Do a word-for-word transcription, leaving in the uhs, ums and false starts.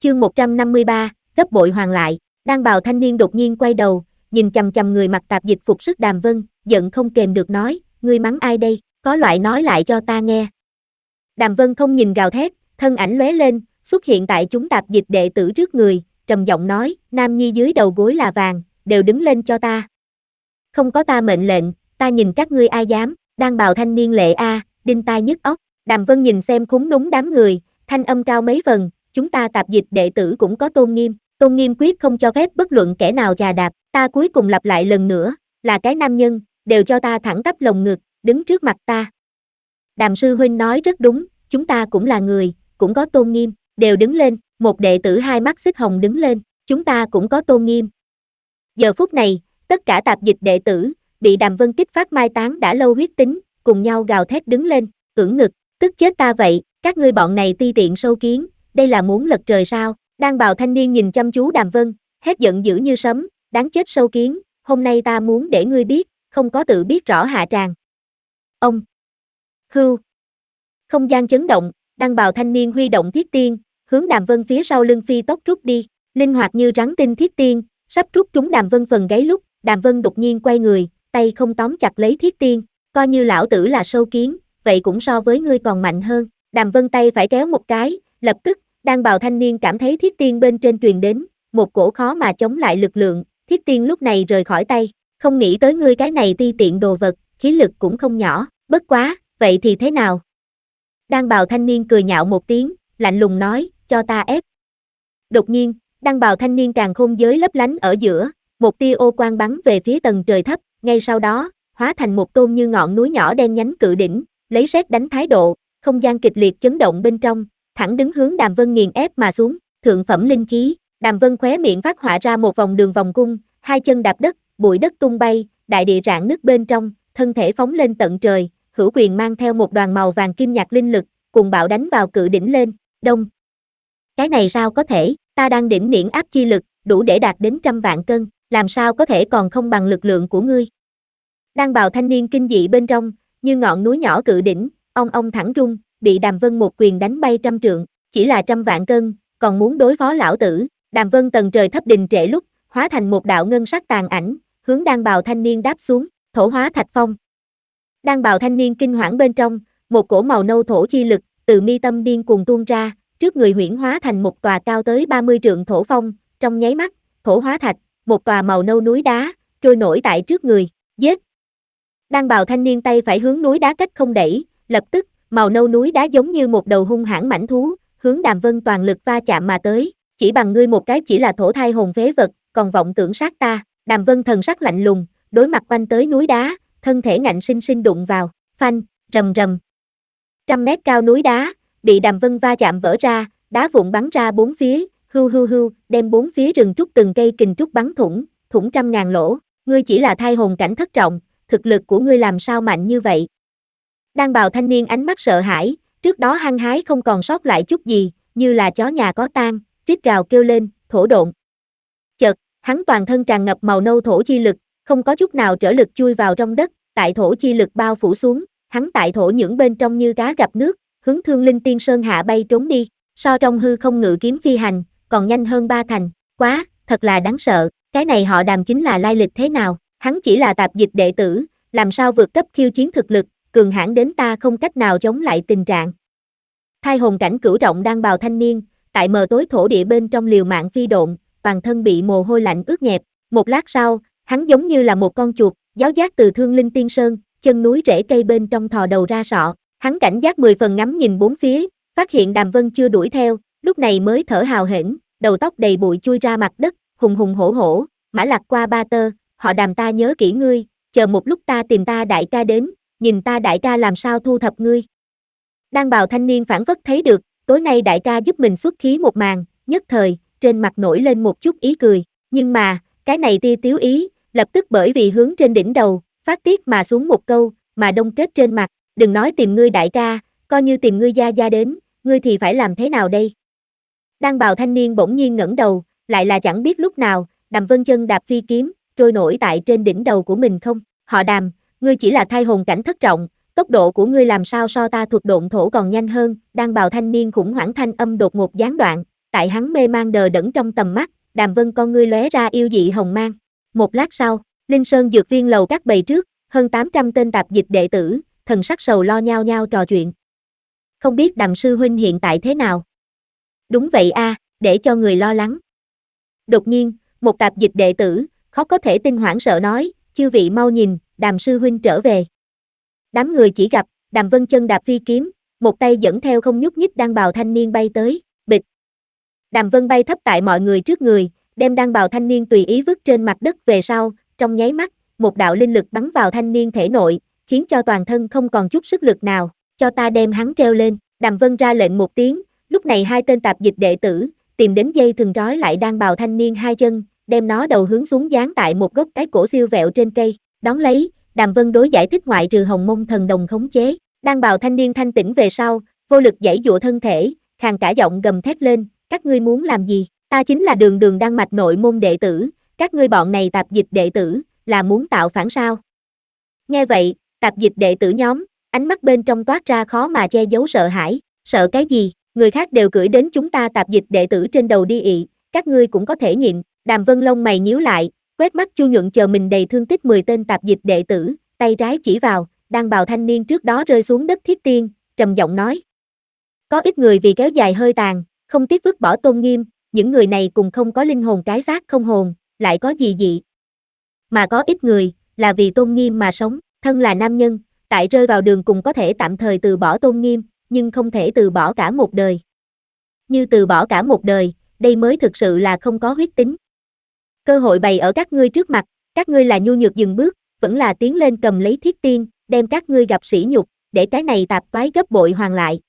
Chương một trăm năm mươi ba, gấp bội hoàn lại. Đang bào thanh niên đột nhiên quay đầu, nhìn chằm chằm người mặc tạp dịch phục sức Đàm Vân, giận không kềm được nói, ngươi mắng ai đây, có loại nói lại cho ta nghe. Đàm Vân không nhìn gào thét, thân ảnh lóe lên, xuất hiện tại chúng tạp dịch đệ tử trước người, trầm giọng nói, nam nhi dưới đầu gối là vàng, đều đứng lên cho ta. Không có ta mệnh lệnh, ta nhìn các ngươi ai dám, đang bào thanh niên lệ a, đinh tai nhức óc. Đàm Vân nhìn xem khúm núm đám người, thanh âm cao mấy phần, chúng ta tạp dịch đệ tử cũng có tôn nghiêm, tôn nghiêm quyết không cho phép bất luận kẻ nào chà đạp, ta cuối cùng lặp lại lần nữa, là cái nam nhân, đều cho ta thẳng tắp lồng ngực, đứng trước mặt ta. Đàm sư huynh nói rất đúng, chúng ta cũng là người, cũng có tôn nghiêm, đều đứng lên, một đệ tử hai mắt xích hồng đứng lên, chúng ta cũng có tôn nghiêm. Giờ phút này, tất cả tạp dịch đệ tử, bị Đàm Vân kích phát mai táng đã lâu huyết tính, cùng nhau gào thét đứng lên, ưỡn ngực, tức chết ta vậy, các ngươi bọn này ti tiện sâu kiến, đây là muốn lật trời sao? Đang bào thanh niên nhìn chăm chú Đàm Vân, hét giận dữ như sấm, đáng chết sâu kiến, hôm nay ta muốn để ngươi biết, không có tự biết rõ hạ tràng. Ông hưu, không gian chấn động, đang bào thanh niên huy động thiết tiên, hướng Đàm Vân phía sau lưng phi tốc rút đi, linh hoạt như rắn tinh thiết tiên, sắp rút trúng Đàm Vân phần gáy lúc, Đàm Vân đột nhiên quay người, tay không tóm chặt lấy thiết tiên, coi như lão tử là sâu kiến, vậy cũng so với ngươi còn mạnh hơn. Đàm Vân tay phải kéo một cái, lập tức, đang bào thanh niên cảm thấy thiết tiên bên trên truyền đến, một cổ khó mà chống lại lực lượng, thiết tiên lúc này rời khỏi tay, không nghĩ tới ngươi cái này ti tiện đồ vật, khí lực cũng không nhỏ, bất quá, vậy thì thế nào? Đang bào thanh niên cười nhạo một tiếng, lạnh lùng nói, cho ta ép. Đột nhiên, đang bào thanh niên càng khôn giới lấp lánh ở giữa, một tia ô quang bắn về phía tầng trời thấp, ngay sau đó, hóa thành một tôn như ngọn núi nhỏ đen nhánh cự đỉnh, lấy sét đánh thái độ, không gian kịch liệt chấn động bên trong, thẳng đứng hướng Đàm Vân nghiền ép mà xuống, thượng phẩm linh khí, Đàm Vân khóe miệng phát họa ra một vòng đường vòng cung, hai chân đạp đất, bụi đất tung bay, đại địa rạn nứt bên trong, thân thể phóng lên tận trời, hữu quyền mang theo một đoàn màu vàng kim nhạt linh lực, cùng bạo đánh vào cự đỉnh lên, đông. Cái này sao có thể, ta đang đỉnh niễn áp chi lực, đủ để đạt đến trăm vạn cân, làm sao có thể còn không bằng lực lượng của ngươi. Đang bào thanh niên kinh dị bên trong, như ngọn núi nhỏ cự đỉnh, ong ong thẳng rung, bị Đàm Vân một quyền đánh bay trăm trượng, chỉ là trăm vạn cân, còn muốn đối phó lão tử. Đàm Vân tầng trời thấp đình trệ lúc, hóa thành một đạo ngân sắc tàn ảnh, hướng đang bào thanh niên đáp xuống, thổ hóa thạch phong. Đang bào thanh niên kinh hoảng bên trong, một cổ màu nâu thổ chi lực, từ mi tâm điên cuồng tuôn ra, trước người huyễn hóa thành một tòa cao tới ba mươi trượng thổ phong, trong nháy mắt, thổ hóa thạch, một tòa màu nâu núi đá, trôi nổi tại trước người, giết. Đang bào thanh niên tay phải hướng núi đá cách không đẩy, lập tức, màu nâu núi đá giống như một đầu hung hãn mãnh thú, hướng Đàm Vân toàn lực va chạm mà tới, chỉ bằng ngươi một cái chỉ là thổ thai hồn phế vật, còn vọng tưởng sát ta. Đàm Vân thần sắc lạnh lùng, đối mặt quanh tới núi đá, thân thể ngạnh sinh sinh đụng vào, phanh, rầm rầm. Trăm mét cao núi đá, bị Đàm Vân va chạm vỡ ra, đá vụn bắn ra bốn phía, hưu hưu hưu, đem bốn phía rừng trúc từng cây kình trúc bắn thủng, thủng trăm ngàn lỗ, ngươi chỉ là thai hồn cảnh thất trọng, thực lực của ngươi làm sao mạnh như vậy? Đang bào thanh niên ánh mắt sợ hãi, trước đó hăng hái không còn sót lại chút gì, như là chó nhà có tang, rít gào kêu lên, thổ độn. Chợt, hắn toàn thân tràn ngập màu nâu thổ chi lực, không có chút nào trở lực chui vào trong đất, tại thổ chi lực bao phủ xuống, hắn tại thổ những bên trong như cá gặp nước, hướng Thương Linh Tiên Sơn hạ bay trốn đi, so trong hư không ngự kiếm phi hành, còn nhanh hơn ba thành, quá, thật là đáng sợ, cái này họ Đàm chính là lai lịch thế nào, hắn chỉ là tạp dịch đệ tử, làm sao vượt cấp khiêu chiến thực lực, cường hãn đến ta không cách nào chống lại tình trạng. Thai hồn cảnh cửu trọng đang bào thanh niên, tại mờ tối thổ địa bên trong liều mạng phi độn, toàn thân bị mồ hôi lạnh ướt nhẹp, một lát sau, hắn giống như là một con chuột, giáo giác từ Thương Linh Tiên Sơn, chân núi rễ cây bên trong thò đầu ra sọ, hắn cảnh giác mười phần ngắm nhìn bốn phía, phát hiện Đàm Vân chưa đuổi theo, lúc này mới thở hào hển, đầu tóc đầy bụi chui ra mặt đất, hùng hùng hổ hổ, mã lạc qua ba tơ, họ Đàm ta nhớ kỹ ngươi, chờ một lúc ta tìm ta đại ca đến, nhìn ta đại ca làm sao thu thập ngươi. Đang bào thanh niên phản phất thấy được, tối nay đại ca giúp mình xuất khí một màn, nhất thời, trên mặt nổi lên một chút ý cười, nhưng mà, cái này tia tiếu ý, lập tức bởi vì hướng trên đỉnh đầu, phát tiết mà xuống một câu, mà đông kết trên mặt, đừng nói tìm ngươi đại ca, coi như tìm ngươi gia gia đến, ngươi thì phải làm thế nào đây? Đang bào thanh niên bỗng nhiên ngẩng đầu, lại là chẳng biết lúc nào, Đàm Vân chân đạp phi kiếm, trôi nổi tại trên đỉnh đầu của mình không, họ Đàm, ngươi chỉ là thai hồn cảnh thất trọng, tốc độ của ngươi làm sao so ta thuật độn thổ còn nhanh hơn, đang bào thanh niên khủng hoảng thanh âm đột ngột gián đoạn, tại hắn mê mang đờ đẫn trong tầm mắt, Đàm Vân con ngươi lóe ra yêu dị hồng mang. Một lát sau, Linh Sơn dược viên lầu các bầy trước, hơn tám trăm tên tạp dịch đệ tử, thần sắc sầu lo nhao nhao trò chuyện. Không biết Đàm sư huynh hiện tại thế nào? Đúng vậy a, để cho người lo lắng. Đột nhiên, một tạp dịch đệ tử, khó có thể tin hoảng sợ nói, chư vị mau nhìn, Đàm sư huynh trở về. Đám người chỉ gặp, Đàm Vân chân đạp phi kiếm, một tay dẫn theo không nhúc nhích đan bào thanh niên bay tới, bịch. Đàm Vân bay thấp tại mọi người trước người, đem đan bào thanh niên tùy ý vứt trên mặt đất về sau, trong nháy mắt, một đạo linh lực bắn vào thanh niên thể nội, khiến cho toàn thân không còn chút sức lực nào, cho ta đem hắn treo lên, Đàm Vân ra lệnh một tiếng, lúc này hai tên tạp dịch đệ tử, tìm đến dây thừng trói lại đan bào thanh niên hai chân, đem nó đầu hướng xuống dán tại một gốc cái cổ siêu vẹo trên cây, đón lấy, Đàm Vân đối giải thích ngoại trừ hồng mông thần đồng khống chế, đan bào thanh niên thanh tỉnh về sau, vô lực giãy giụa thân thể, khàn cả giọng gầm thét lên, các ngươi muốn làm gì, ta chính là đường đường đan mạch nội môn đệ tử, các ngươi bọn này tạp dịch đệ tử, là muốn tạo phản sao? Nghe vậy, tạp dịch đệ tử nhóm, ánh mắt bên trong toát ra khó mà che giấu sợ hãi, sợ cái gì, người khác đều cưỡi đến chúng ta tạp dịch đệ tử trên đầu đi ị, các ngươi cũng có thể nhịn, Đàm Vân lông mày nhíu lại, quét mắt Chu Nhuận chờ mình đầy thương tích mười tên tạp dịch đệ tử, tay trái chỉ vào, đang bào thanh niên trước đó rơi xuống đất thiết tiên, trầm giọng nói. Có ít người vì kéo dài hơi tàn, không tiếc vứt bỏ tôn nghiêm, những người này cùng không có linh hồn cái xác không hồn, lại có gì dị. Mà có ít người, là vì tôn nghiêm mà sống, thân là nam nhân, tại rơi vào đường cùng có thể tạm thời từ bỏ tôn nghiêm, nhưng không thể từ bỏ cả một đời. Như từ bỏ cả một đời, đây mới thực sự là không có huyết tính. Cơ hội bày ở các ngươi trước mặt, các ngươi là nhu nhược dừng bước, vẫn là tiến lên cầm lấy thiết tiên, đem các ngươi gặp sỉ nhục, để cái này tạp toái gấp bội hoàn lại.